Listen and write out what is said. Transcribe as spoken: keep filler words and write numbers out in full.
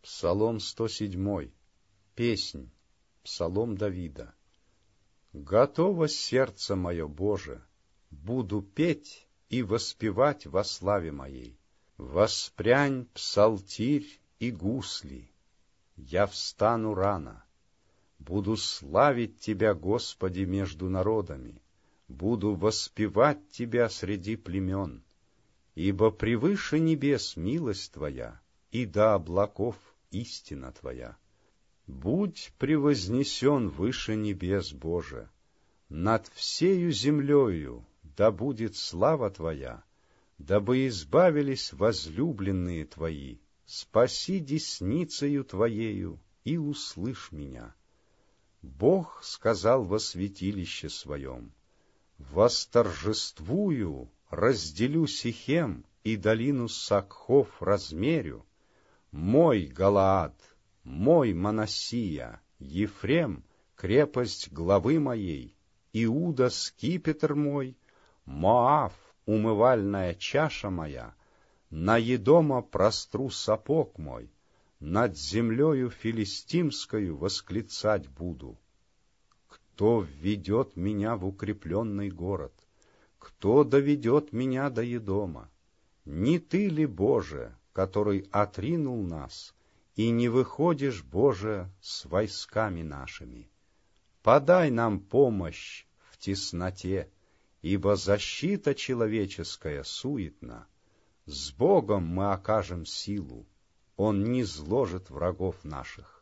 Псалом сто седьмой. Песнь. Псалом Давида. Готово сердце мое, Боже, буду петь и воспевать во славе моей. Воспрянь псалтирь и гусли, я встану рано. Буду славить Тебя, Господи, между народами, буду воспевать Тебя среди племен, ибо превыше небес милость Твоя, и до облаков истина Твоя. Будь превознесен выше небес, Боже, над всею землею да будет слава Твоя, дабы избавились возлюбленные Твои. Спаси десницею Твоею и услышь меня. Бог сказал во святилище Своем: восторжествую, разделю Сихем и долину Сакхов размерю. Мой Галаад, мой Манассия, Ефрем, крепость главы моей, Иуда, скипетр мой, Моав, умывальная чаша моя, на Едома простру сапог мой, над землею филистимскою восклицать буду. Кто введет меня в укрепленный город? Кто доведет меня до Едома? Не Ты ли, Боже, который отринул нас, и не выходишь, Боже, с войсками нашими? Подай нам помощь в тесноте, ибо защита человеческая суетна. С Богом мы окажем силу, Он низложит врагов наших.